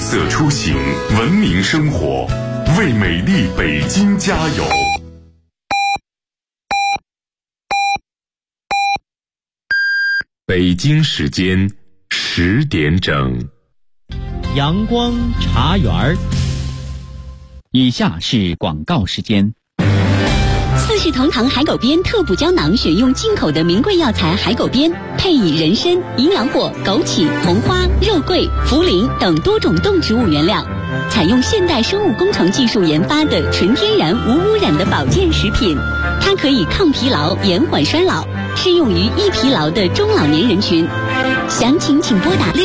色出行，文明生活，为美丽北京加油。北京时间10点整。 阳光茶园，以下是广告时间。 四世同堂海狗鞭特补胶囊选用进口的名贵药材海狗鞭，配以人参、营养果、枸杞、红花、肉桂、茯苓等多种动植物原料，采用现代生物工程技术研发的纯天然无污染的保健食品。它可以抗疲劳、延缓衰老，适用于易疲劳的中老年人群。详情请拨打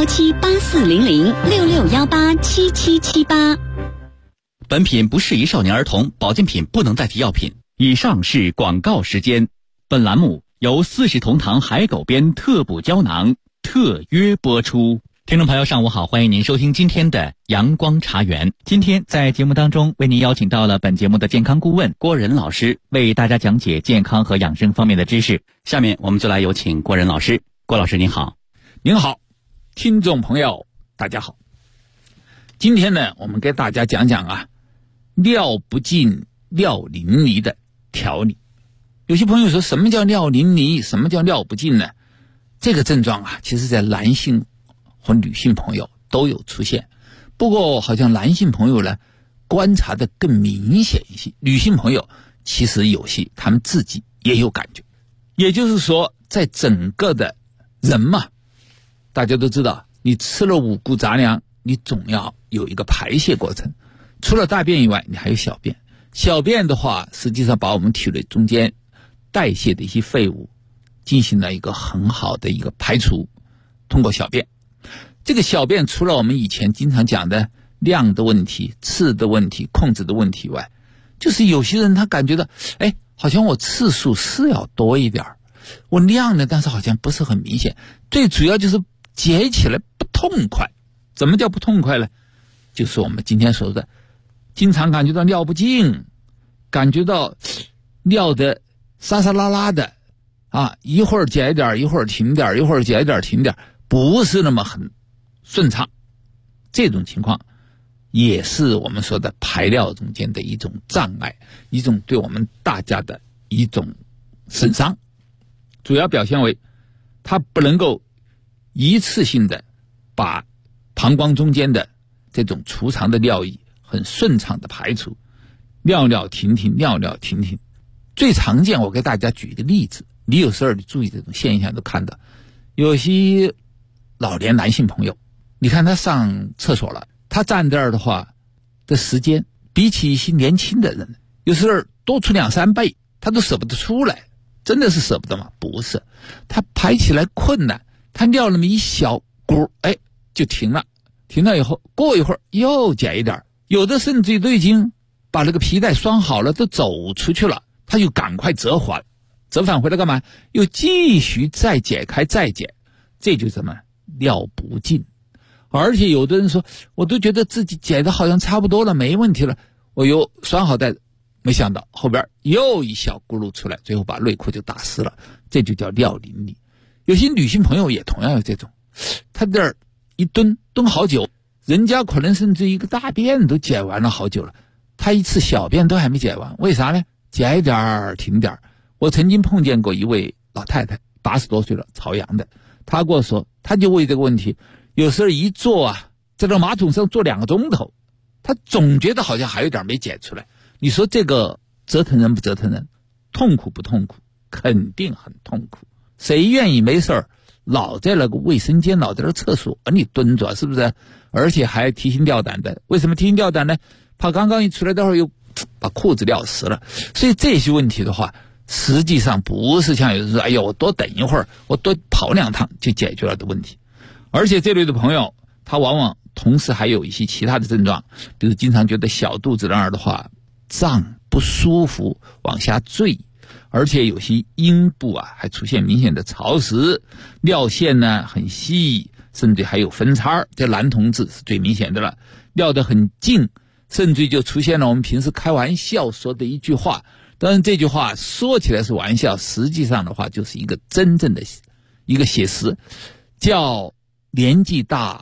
6617840066187778。 本品不适宜少年儿童，保健品不能代替药品。以上是广告时间。本栏目由四世同堂海狗鞭特补胶囊特约播出。听众朋友上午好，欢迎您收听今天的阳光茶园。今天在节目当中为您邀请到了本节目的健康顾问郭仁老师，为大家讲解健康和养生方面的知识。下面我们就来有请郭仁老师。郭老师您好。 您好，听众朋友大家好。今天呢，我们给大家讲讲尿不尽尿淋漓的调理。有些朋友说，什么叫尿淋漓，什么叫尿不尽呢？这个症状其实在男性和女性朋友都有出现，不过好像男性朋友呢观察的更明显一些，女性朋友其实有些他们自己也有感觉。也就是说，在整个的人嘛，大家都知道，你吃了五谷杂粮，你总要有一个排泄过程，除了大便以外，你还有小便。小便的话，实际上把我们体内中间代谢的一些废物进行了一个很好的一个排除，通过小便。这个小便除了我们以前经常讲的量的问题、次的问题、控制的问题以外，就是有些人他感觉到，好像我次数是要多一点，我量呢，但是好像不是很明显。最主要就是解起来不痛快。怎么叫不痛快呢？就是我们今天说的，经常感觉到尿不尽，感觉到尿的沙沙拉拉的一会儿解一点，一会儿停点，一会儿解一点停点，不是那么很顺畅。这种情况也是我们说的排尿中间的一种障碍，一种对我们大家的一种损伤。主要表现为它不能够一次性的把膀胱中间的这种储藏的尿液很顺畅的排除，尿尿停停，尿尿停停。最常见，我给大家举一个例子，你有时候你注意这种现象都看到，有些老年男性朋友，你看他上厕所了，他站这儿的话的时间，比起一些年轻的人，有时候多出2-3倍，他都舍不得出来。真的是舍不得吗？不是，他排起来困难，他尿那么一小股，就停了。停了以后，过一会儿又解一点，有的甚至都已经把那个皮带拴好了，都走出去了，他就赶快折返回来干嘛？又继续再解开再解，这就是什么？尿不尽。而且有的人说，我都觉得自己解的好像差不多了，没问题了，我又拴好带子，没想到后边又一小咕噜出来，最后把内裤就打湿了，这就叫尿淋漓。有些女性朋友也同样有这种，她这儿一蹲好久，人家可能甚至一个大便都解完了好久了，她一次小便都还没解完，为啥呢？解一点停点。我曾经碰见过一位老太太，80多岁了，朝阳的，她跟我说，她就为这个问题，有时候一坐在这马桶上坐2个钟头，她总觉得好像还有点没解出来。你说这个折腾人不折腾人？痛苦不痛苦？肯定很痛苦。谁愿意没事儿老在那个卫生间，老在那厕所你蹲着，是不是？而且还提心吊胆的。为什么提心吊胆呢？怕刚刚一出来待会儿又把裤子尿湿了。所以这些问题的话，实际上不是像有人说，我多等一会儿，我多跑2趟就解决了的问题。而且这类的朋友，他往往同时还有一些其他的症状，比如经常觉得小肚子那儿的话胀不舒服，往下坠，而且有些阴部还出现明显的潮湿，尿线呢很细，甚至还有分叉，这男同志是最明显的了，尿得很近，甚至就出现了我们平时开玩笑说的一句话，当然这句话说起来是玩笑，实际上的话就是一个真正的一个写实，叫年纪大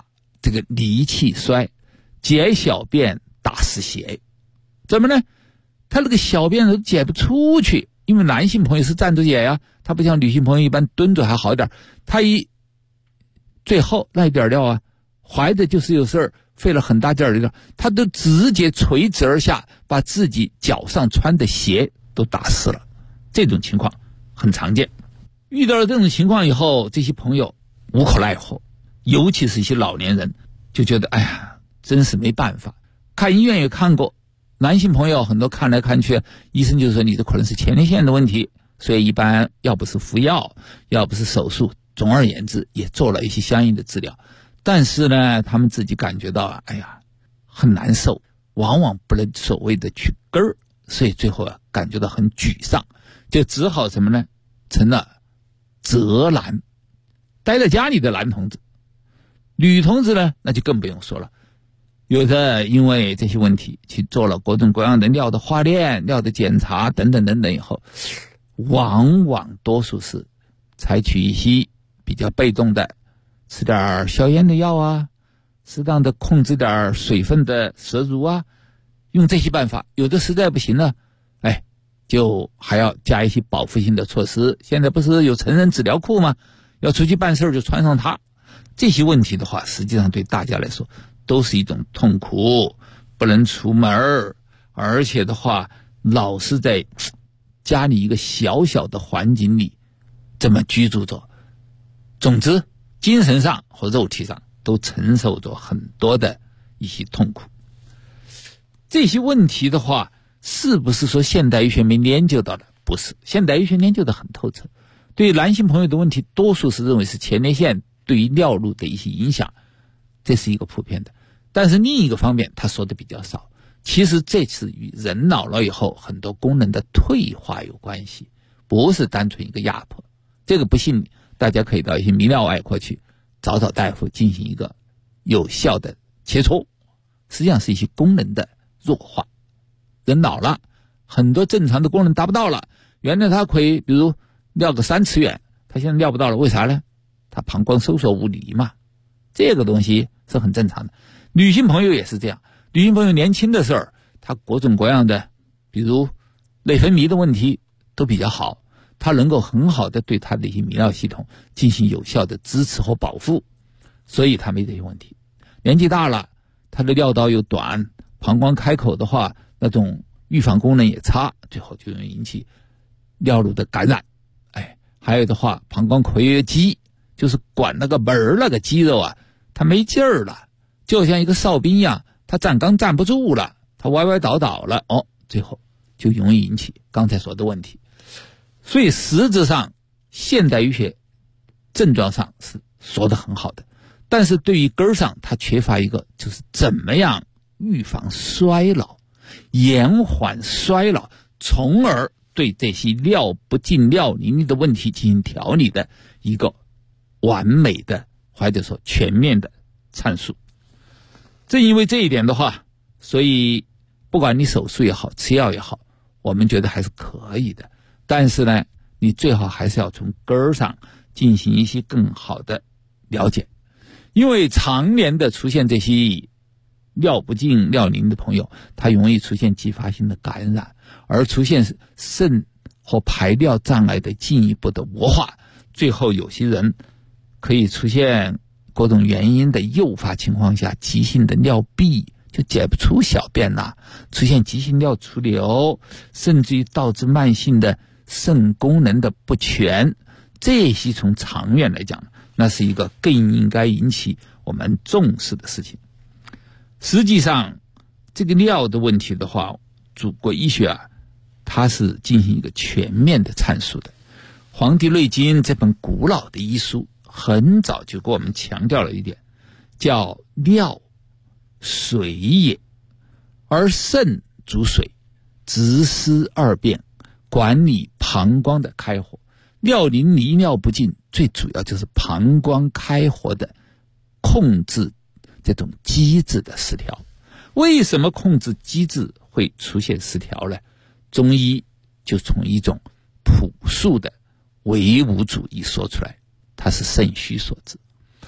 这个离气衰，解小便大失血。怎么呢？他那个小便都解不出去，因为男性朋友是站着解呀，他不像女性朋友一般蹲着还好一点，他最后那一点料啊，怀着就是有事儿，费了很大劲儿的料，他都直接垂直而下，把自己脚上穿的鞋都打湿了。这种情况很常见。遇到了这种情况以后，这些朋友无可奈何，尤其是一些老年人，就觉得哎呀，真是没办法。看医院也看过，男性朋友很多看来看去，医生就说你这可能是前列腺的问题，所以一般要不是服药，要不是手术，总而言之也做了一些相应的治疗。但是呢，他们自己感觉到哎呀很难受，往往不能所谓的去根儿，所以最后感觉到很沮丧，就只好什么呢？成了择男，待在家里的男同志。女同志呢，那就更不用说了，有的因为这些问题去做了各种各样的尿的化验、尿的检查等等等等以后，往往多数是采取一些比较被动的，吃点消炎的药啊，适当的控制点水分的摄入啊，用这些办法。有的实在不行了，就还要加一些保护性的措施。现在不是有成人纸尿裤吗？要出去办事就穿上它。这些问题的话，实际上对大家来说都是一种痛苦，不能出门，而且的话老是在家里一个小小的环境里这么居住着，总之精神上和肉体上都承受着很多的一些痛苦。这些问题的话，是不是说现代医学没研究到的？不是，现代医学研究的很透彻。对于男性朋友的问题，多数是认为是前列腺对于尿路的一些影响，这是一个普遍的。但是另一个方面他说的比较少，其实这是与人老了以后很多功能的退化有关系，不是单纯一个压迫。这个不信大家可以到一些泌尿外科去找找大夫进行一个有效的切磋，实际上是一些功能的弱化。人老了，很多正常的功能达不到了，原来他可以比如尿个3尺远，他现在尿不到了，为啥呢？他膀胱收缩无力嘛，这个东西是很正常的。女性朋友也是这样，女性朋友年轻的时候，她各种各样的比如内分泌的问题都比较好，她能够很好的对她的一些泌尿系统进行有效的支持和保护，所以她没这些问题。年纪大了，她的尿道又短，膀胱开口的话那种预防功能也差，最后就容易引起尿路的感染。还有的话，膀胱括约肌就是管那个门儿那个肌肉啊，它没劲儿了，就像一个哨兵一样，它站岗站不住了，它歪歪倒倒了，最后就容易引起刚才说的问题。所以实质上现代医学症状上是说得很好的，但是对于根儿上它缺乏一个，就是怎么样预防衰老，延缓衰老，从而对这些尿不尽尿淋的问题进行调理的一个完美的或者说全面的阐述。正因为这一点的话，所以不管你手术也好，吃药也好，我们觉得还是可以的。但是呢，你最好还是要从根儿上进行一些更好的了解，因为常年的出现这些尿不尽尿淋的朋友，他容易出现继发性的感染，而出现肾和排尿障碍的进一步的恶化，最后有些人可以出现各种原因的诱发情况下急性的尿闭，就解不出小便了，出现急性尿储留，甚至于导致慢性的肾功能的不全。这些从长远来讲，那是一个更应该引起我们重视的事情。实际上这个尿的问题的话，祖国医学它是进行一个全面的阐述的。黄帝内经这本古老的医书很早就给我们强调了一点，叫尿水也，而肾主水，直司二便，管理膀胱的开活。尿淋离尿不尽最主要就是膀胱开活的控制这种机制的失调。为什么控制机制会出现失调呢？中医就从一种朴素的唯物主义说出来，它是肾虚所致。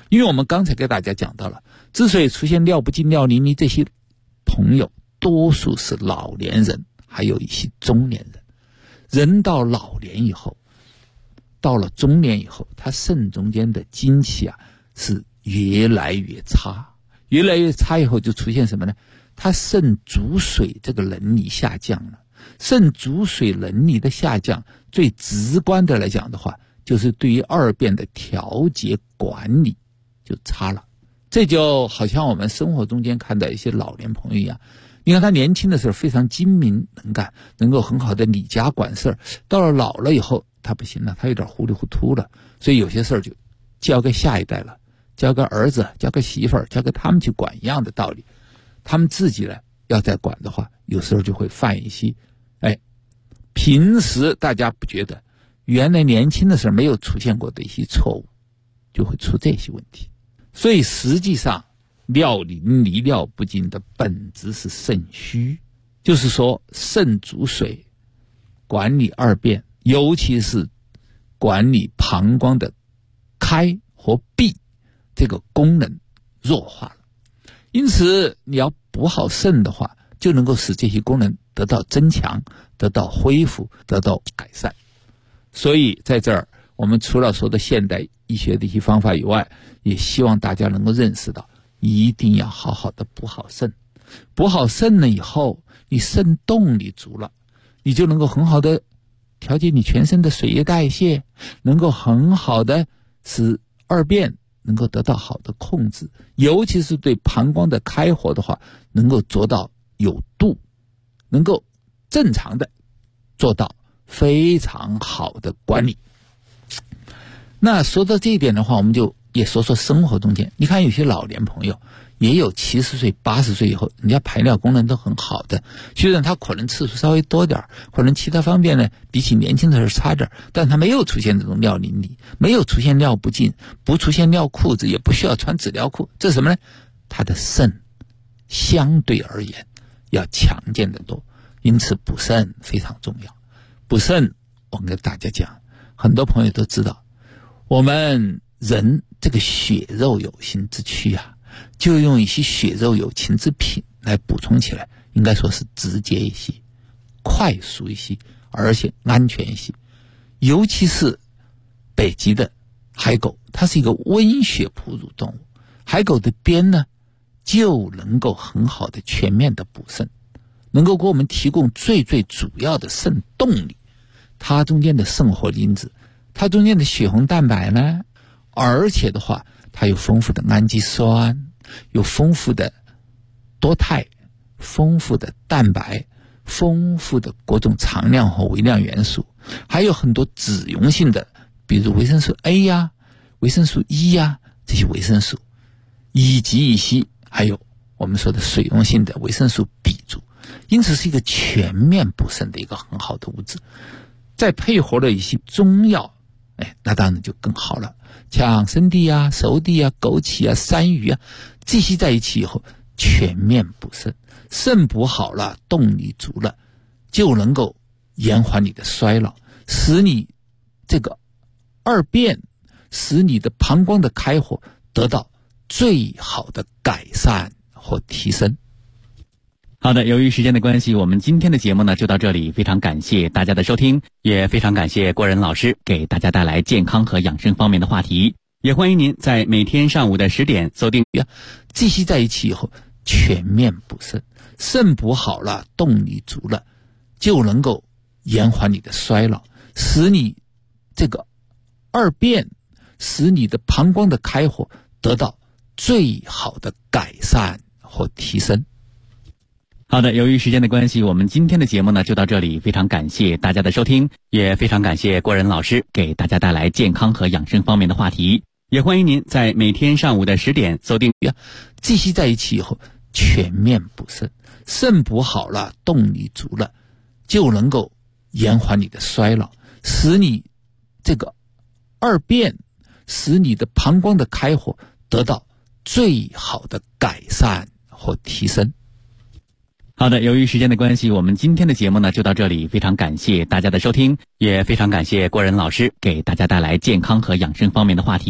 因为我们刚才给大家讲到了，之所以出现尿不尽、尿淋漓这些朋友，多数是老年人，还有一些中年人。人到老年以后，到了中年以后，他肾中间的精气啊是越来越差，越来越差以后就出现什么呢？他肾主水这个能力下降了。肾主水能力的下降，最直观的来讲的话，就是对于二便的调节管理就差了。这就好像我们生活中间看到一些老年朋友一样，你看他年轻的时候非常精明能干，能够很好的理家管事儿，到了老了以后他不行了，他有点糊里糊涂了，所以有些事儿就交给下一代了，交给儿子，交给媳妇儿，交给他们去管一样的道理。他们自己呢要再管的话，有时候就会犯一些平时大家不觉得，原来年轻的时候没有出现过的一些错误，就会出这些问题。所以实际上尿淋漓、尿不尽的本质是肾虚，就是说肾主水，管理二便，尤其是管理膀胱的开和闭这个功能弱化了。因此你要补好肾的话，就能够使这些功能得到增强，得到恢复，得到改善。所以在这儿我们除了说的现代医学的一些方法以外，也希望大家能够认识到，一定要好好的补好肾。补好肾了以后，你肾动力足了，你就能够很好的调节你全身的水液代谢，能够很好的使二便能够得到好的控制，尤其是对膀胱的开火的话，能够做到有度，能够正常的做到非常好的管理。那说到这一点的话，我们就也说说生活中间，你看有些老年朋友也有70岁80岁以后，人家排尿功能都很好的，虽然他可能次数稍微多点，可能其他方面呢比起年轻的时候差点，但他没有出现这种尿淋漓，没有出现尿不尽，不出现尿裤子，也不需要穿纸尿裤。这是什么呢？他的肾相对而言要强健得多，因此补肾非常重要。补肾我跟大家讲，很多朋友都知道，我们人这个血肉有形之躯啊，就用一些血肉有情之品来补充起来，应该说是直接一些，快速一些，而且安全一些。尤其是北极的海狗，它是一个温血哺乳动物，海狗的鞭呢就能够很好的全面的补肾，能够给我们提供最主要的肾动力。它中间的肾活因子，它中间的血红蛋白呢，而且的话它有丰富的氨基酸，有丰富的多肽，丰富的蛋白，丰富的各种常量和微量元素，还有很多脂溶性的，比如维生素 A 呀、维生素 E 呀，这些维生素，以及一些还有我们说的水溶性的维生素 B 族，因此是一个全面补肾的一个很好的物质。再配合了一些中药，那当然就更好了，像生地啊、熟地啊、枸杞啊、山芋啊，这些在一起以后全面补肾，肾补好了，动力足了，就能够延缓你的衰老，使你这个二便，使你的膀胱的开火得到最好的改善和提升。 好的，由于时间的关系，我们今天的节目呢就到这里，非常感谢大家的收听，也非常感谢郭仁老师给大家带来健康和养生方面的话题，也欢迎您在每天上午的10点锁定。 这些在一起以后全面补肾，肾补好了，动力足了，就能够延缓你的衰老，使你这个二便，使你的膀胱的开火得到最好的改善和提升。 好的，由于时间的关系，我们今天的节目呢就到这里，非常感谢大家的收听，也非常感谢郭仁老师给大家带来健康和养生方面的话题，也欢迎您在每天上午的10点锁定。 这些在一起以后全面补肾，肾补好了，动力足了，就能够延缓你的衰老，使你这个二便，使你的膀胱的开火得到最好的改善和提升。 好的，由于时间的关系，我们今天的节目呢就到这里，非常感谢大家的收听，也非常感谢郭仁老师给大家带来健康和养生方面的话题，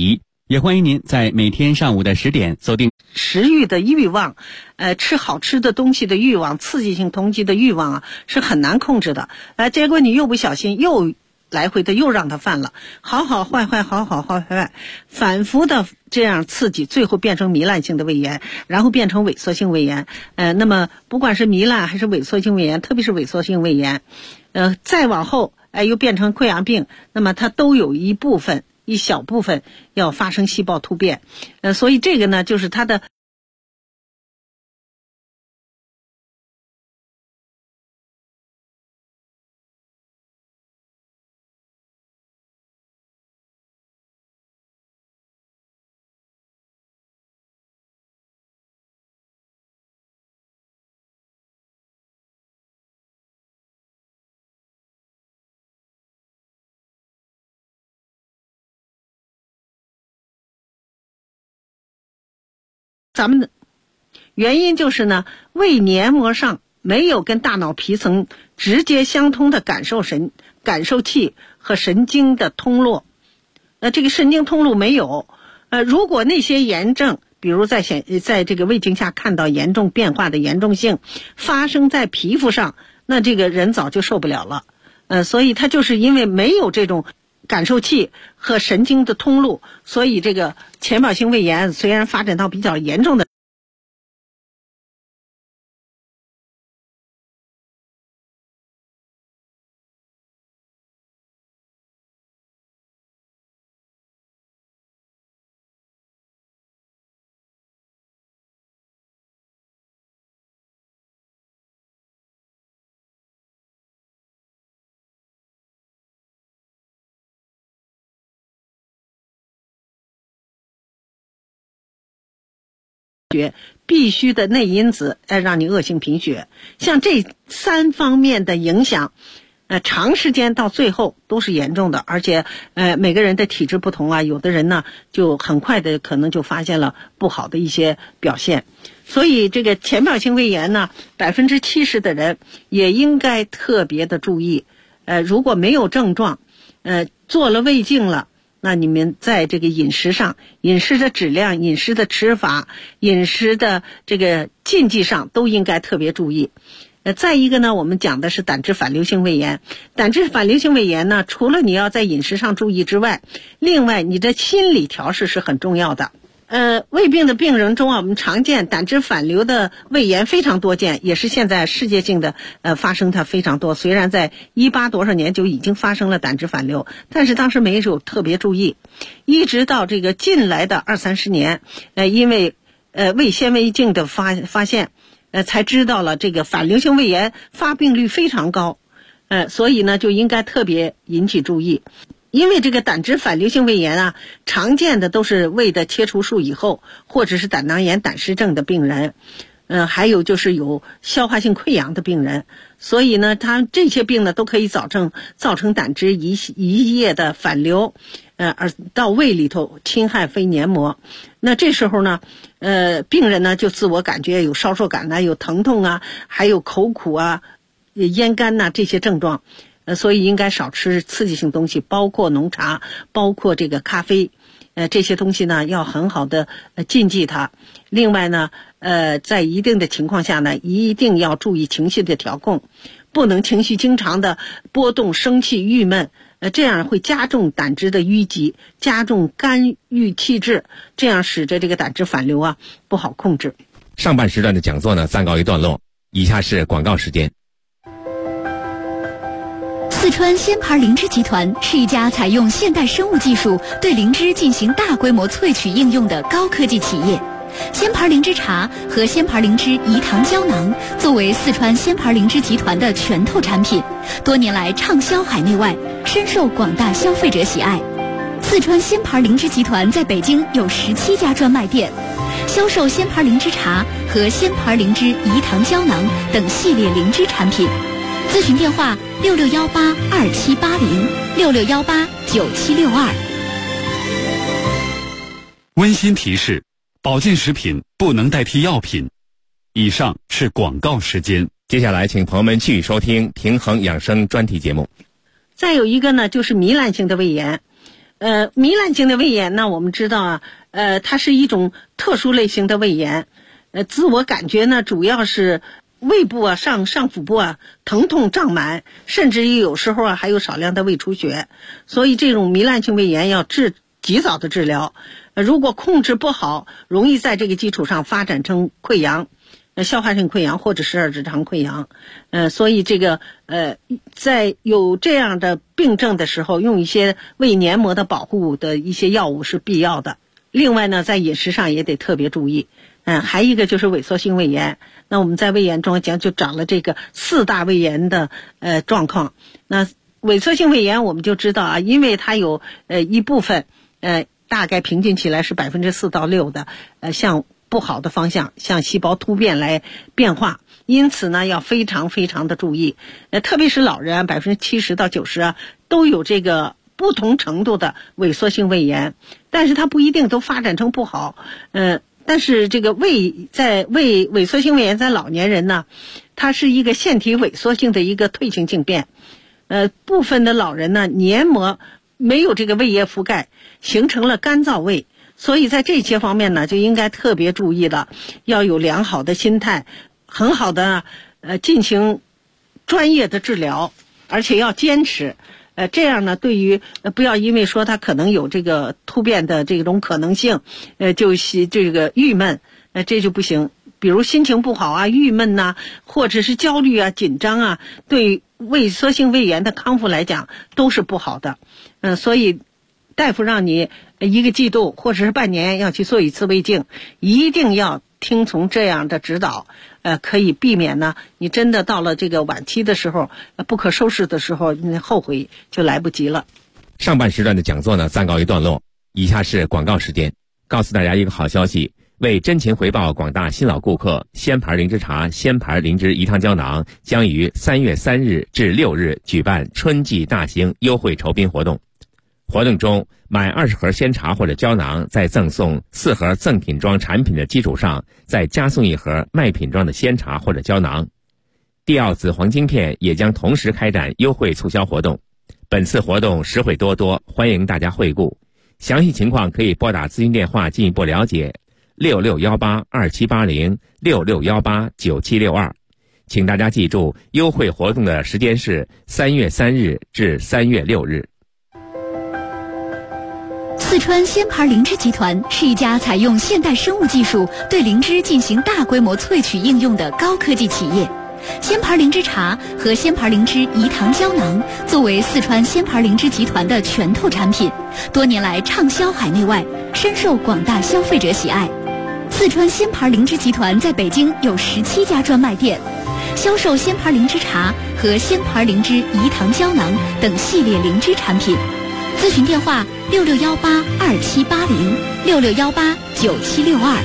也欢迎您在每天上午的10点锁定食欲的欲望，吃好吃的东西的欲望，刺激性东西的欲望啊，是很难控制的。结果你又不小心又来回的又让它犯了，好好坏坏，好好坏坏，反复的这样刺激，最后变成糜烂性的胃炎，然后变成萎缩性胃炎。那么不管是糜烂还是萎缩性胃炎，特别是萎缩性胃炎，再往后又变成溃疡病，那么它都有一小部分要发生细胞突变。所以这个呢，就是它的咱们的原因就是呢，胃黏膜上没有跟大脑皮层直接相通的感受器和神经的通络。这个神经通路没有。如果那些炎症，比如在这个胃镜下看到严重变化的严重性发生在皮肤上，那这个人早就受不了了。所以它就是因为没有这种感受器和神经的通路，所以这个浅表性胃炎虽然发展到比较严重的必须的内因子让你恶性贫血。像这3方面的影响，长时间到最后都是严重的，而且每个人的体质不同啊，有的人呢就很快的可能就发现了不好的一些表现。所以这个浅表性胃炎呢，70%的人也应该特别的注意。如果没有症状，做了胃镜了，那你们在这个饮食上，饮食的质量、饮食的吃法、饮食的这个禁忌上都应该特别注意。再一个呢，我们讲的是胆汁反流性胃炎。胆汁反流性胃炎呢，除了你要在饮食上注意之外，另外你的心理调试是很重要的。胃病的病人中啊，我们常见胆汁反流的胃炎非常多见，也是现在世界性的发生它非常多。虽然在18多少年就已经发生了胆汁反流，但是当时没有特别注意，一直到这个近来的20-30年，因为胃纤维镜的发现，才知道了这个反流性胃炎发病率非常高，所以呢就应该特别引起注意。因为这个胆汁反流性胃炎啊，常见的都是胃的切除术以后，或者是胆囊炎、胆湿症的病人，还有就是有消化性溃疡的病人。所以呢，他这些病呢都可以造成胆汁一夜的反流，而到胃里头侵害肺黏膜。那这时候呢，病人呢就自我感觉有烧灼感啊，有疼痛啊，还有口苦啊、咽干呐这些症状。所以应该少吃刺激性东西，包括浓茶，包括这个咖啡，这些东西呢要很好的禁忌它。另外呢，在一定的情况下呢，一定要注意情绪的调控，不能情绪经常的波动、生气、郁闷，这样会加重胆汁的淤积，加重肝郁气滞，这样使得这个胆汁反流啊不好控制。 上半时段的讲座呢暂告一段落，以下是广告时间。 四川鲜牌灵芝集团是一家采用现代生物技术对灵芝进行大规模萃取应用的高科技企业。鲜牌灵芝茶和鲜牌灵芝饴糖胶囊作为四川鲜牌灵芝集团的拳头产品，多年来畅销海内外，深受广大消费者喜爱。四川鲜牌灵芝集团在北京有17家专卖店，销售鲜牌灵芝茶和鲜牌灵芝饴糖胶囊等系列灵芝产品。咨询电话66182780，66189762。 温馨提示：保健食品不能代替药品。以上是广告时间。 接下来，请朋友们继续收听平衡养生专题节目。 再有一个呢，就是糜烂性的胃炎。 糜烂性的胃炎呢，我们知道啊，它是一种特殊类型的胃炎，自我感觉呢主要是胃部啊上腹部啊疼痛胀满，甚至于有时候啊还有少量的胃出血，所以这种糜烂性胃炎要及早的治疗，如果控制不好，容易在这个基础上发展成溃疡。消化性溃疡或者是二指肠溃疡，所以这个在有这样的病症的时候，用一些胃黏膜的保护的一些药物是必要的。另外呢，在饮食上也得特别注意。还一个就是萎缩性胃炎。那我们在胃炎中就讲了这个4大胃炎的状况。那萎缩性胃炎我们就知道啊，因为它有一部分大概平均起来是4%到6%的向不好的方向，向细胞突变来变化，因此呢要非常非常的注意。特别是老人啊，70%到90%啊都有这个不同程度的萎缩性胃炎，但是它不一定都发展成不好。但是这个萎缩性胃炎在老年人呢，它是一个腺体萎缩性的一个退行性变。部分的老人呢，黏膜没有这个胃液覆盖，形成了干燥胃。所以在这些方面呢，就应该特别注意了，要有良好的心态，很好的进行专业的治疗，而且要坚持。这样呢，对于不要因为说他可能有这个突变的这种可能性，就是这个郁闷，这就不行。比如心情不好啊、郁闷呐，或者是焦虑啊、紧张啊，对萎缩性胃炎的康复来讲都是不好的。所以大夫让你1个季度或者是半年要去做一次胃镜，一定要听从这样的指导，可以避免呢你真的到了这个晚期的时候，不可收拾的时候，你后悔就来不及了。 上半时段的讲座呢暂告一段落，以下是广告时间。告诉大家一个好消息，为真情回报广大新老顾客，仙牌灵芝茶、仙牌灵芝饴汤胶囊将于3月3日至6日举办春季大型优惠酬宾活动。活动中，买20盒鲜茶或者胶囊，在赠送4盒赠品装产品的基础上，再加送1盒卖品装的鲜茶或者胶囊。帝奥紫黄晶片也将同时开展优惠促销活动。本次活动实惠多多，欢迎大家惠顾。详细情况可以拨打咨询电话进一步了解，66182780 66189762。请大家记住，优惠活动的时间是3月3日至3月6日。 四川仙牌灵芝集团是一家采用现代生物技术对灵芝进行大规模萃取应用的高科技企业。仙牌灵芝茶和仙牌灵芝饴汤胶囊作为四川仙牌灵芝集团的拳头产品，多年来畅销海内外，深受广大消费者喜爱。四川仙牌灵芝集团在北京有17家专卖店，销售仙牌灵芝茶和仙牌灵芝饴汤胶囊等系列灵芝产品。咨询电话66182780 66189762。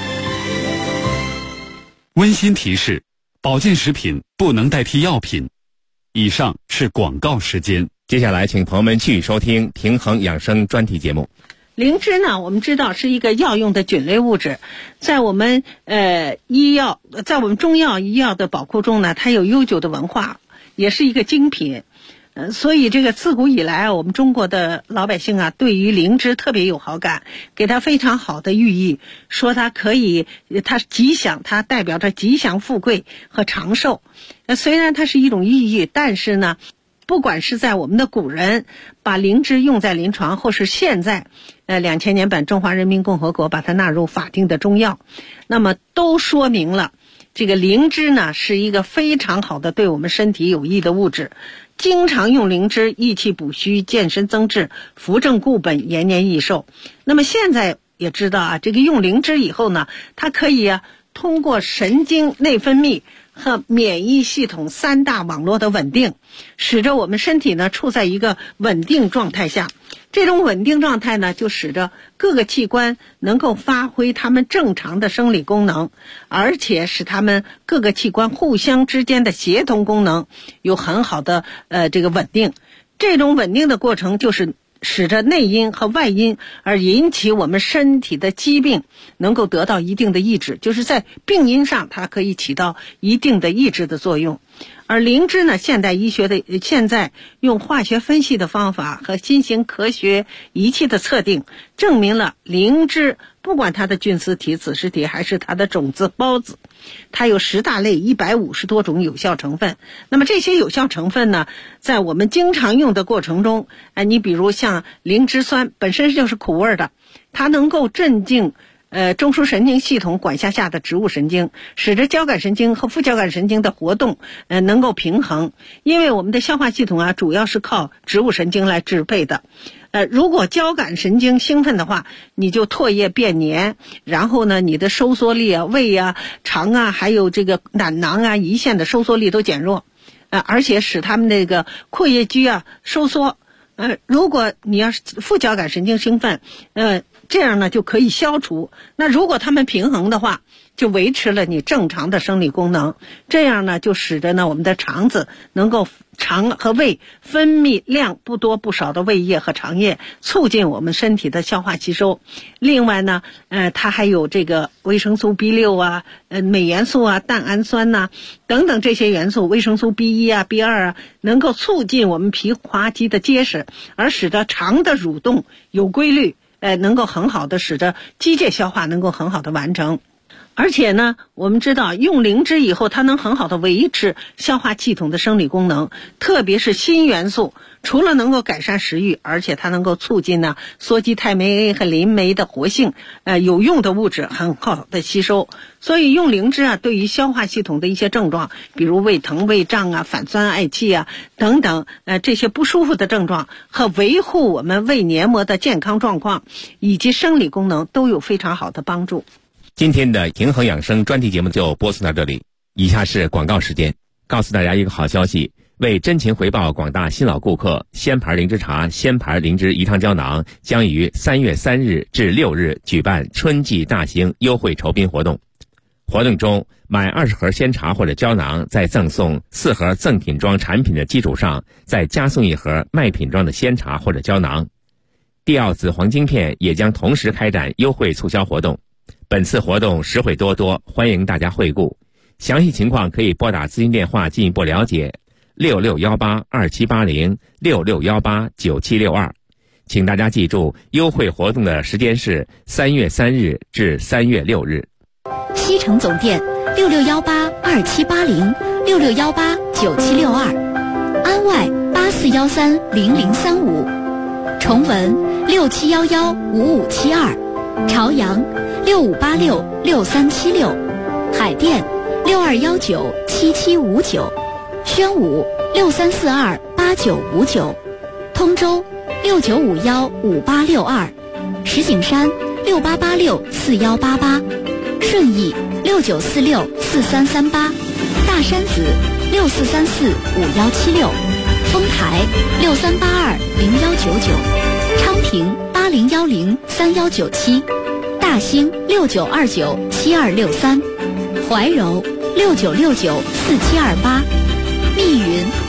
温馨提示：保健食品不能代替药品。以上是广告时间。 接下来，请朋友们继续收听平衡养生专题节目。 灵芝呢，我们知道是一个药用的菌类物质，在我们在我们中药医药的宝库中呢，它有悠久的文化，也是一个精品。所以这个自古以来啊，我们中国的老百姓啊，对于灵芝特别有好感，给它非常好的寓意，说它吉祥，它代表着吉祥富贵和长寿。虽然它是一种寓意，但是呢，不管是在我们的古人把灵芝用在临床，或是现在2000年版中华人民共和国把它纳入法定的中药，那么都说明了这个灵芝呢是一个非常好的对我们身体有益的物质。经常用灵芝益气补虚、健身增智、扶正固本、延年益寿。那么现在也知道啊，这个用灵芝以后呢，它可以通过神经内分泌和免疫系统3大网络的稳定，使得我们身体呢处在一个稳定状态下。这种稳定状态呢，就使得各个器官能够发挥它们正常的生理功能，而且使它们各个器官互相之间的协同功能有很好的这个稳定。这种稳定的过程就是使得内因和外因而引起我们身体的疾病能够得到一定的抑制，就是在病因上它可以起到一定的抑制的作用。而灵芝呢，现代医学的现在用化学分析的方法和新型科学仪器的测定，证明了灵芝不管它的菌丝体、子实体还是它的种子、孢子，它有10大类150多种有效成分。那么这些有效成分呢，在我们经常用的过程中，你比如像灵芝酸本身就是苦味的，它能够镇静中枢神经系统管辖下的植物神经，使得交感神经和副交感神经的活动能够平衡。因为我们的消化系统啊，主要是靠植物神经来支配的。如果交感神经兴奋的话，你就唾液变黏，然后呢，你的收缩力啊、胃啊、肠啊，还有这个胆囊啊、胰腺的收缩力都减弱，而且使他们那个括约肌啊收缩。如果你要是副交感神经兴奋，这样呢就可以消除。那如果它们平衡的话，就维持了你正常的生理功能。这样呢就使得呢我们的肠子能够肠和胃分泌量不多不少的胃液和肠液，促进我们身体的消化吸收。另外呢它还有这个维生素 B6 啊、镁元素啊、蛋氨酸呐、等等这些元素，维生素 B1 啊、B2 啊，能够促进我们皮滑肌的结实，而使得肠的蠕动有规律，能够很好的使得机械消化能够很好的完成。而且呢，我们知道用灵芝以后，它能很好的维持消化系统的生理功能，特别是锌元素，除了能够改善食欲，而且它能够促进呢羧基肽酶 A 和磷酶的活性，有用的物质很好的吸收。所以用灵芝啊，对于消化系统的一些症状，比如胃疼、胃胀啊、反酸嗳气啊等等，这些不舒服的症状和维护我们胃黏膜的健康状况以及生理功能都有非常好的帮助。 今天的平衡养生专题节目就播送到这里，以下是广告时间。告诉大家一个好消息，为真情回报广大新老顾客，仙牌灵芝茶、仙牌灵芝饴汤胶囊将于3月3日至6日举办春季大型优惠酬宾活动。活动中，买20盒鲜茶或者胶囊，在赠送4盒赠品装产品的基础上，再加送1盒卖品装的鲜茶或者胶囊。帝奥紫黄金片也将同时开展优惠促销活动。本次活动实惠多多，欢迎大家惠顾。详细情况可以拨打咨询电话进一步了解，66182780 66189762。请大家记住，优惠活动的时间是3月3日至3月6日。 西城总店66182780 66189762，安外84130035，崇文67115572，朝阳65866376，海淀62197759，宣武63428959，通州69515862，石景山68864188，顺义69464338，大山子64345176，丰台63820199，昌平80103197，大兴69297263，怀柔69694728，密云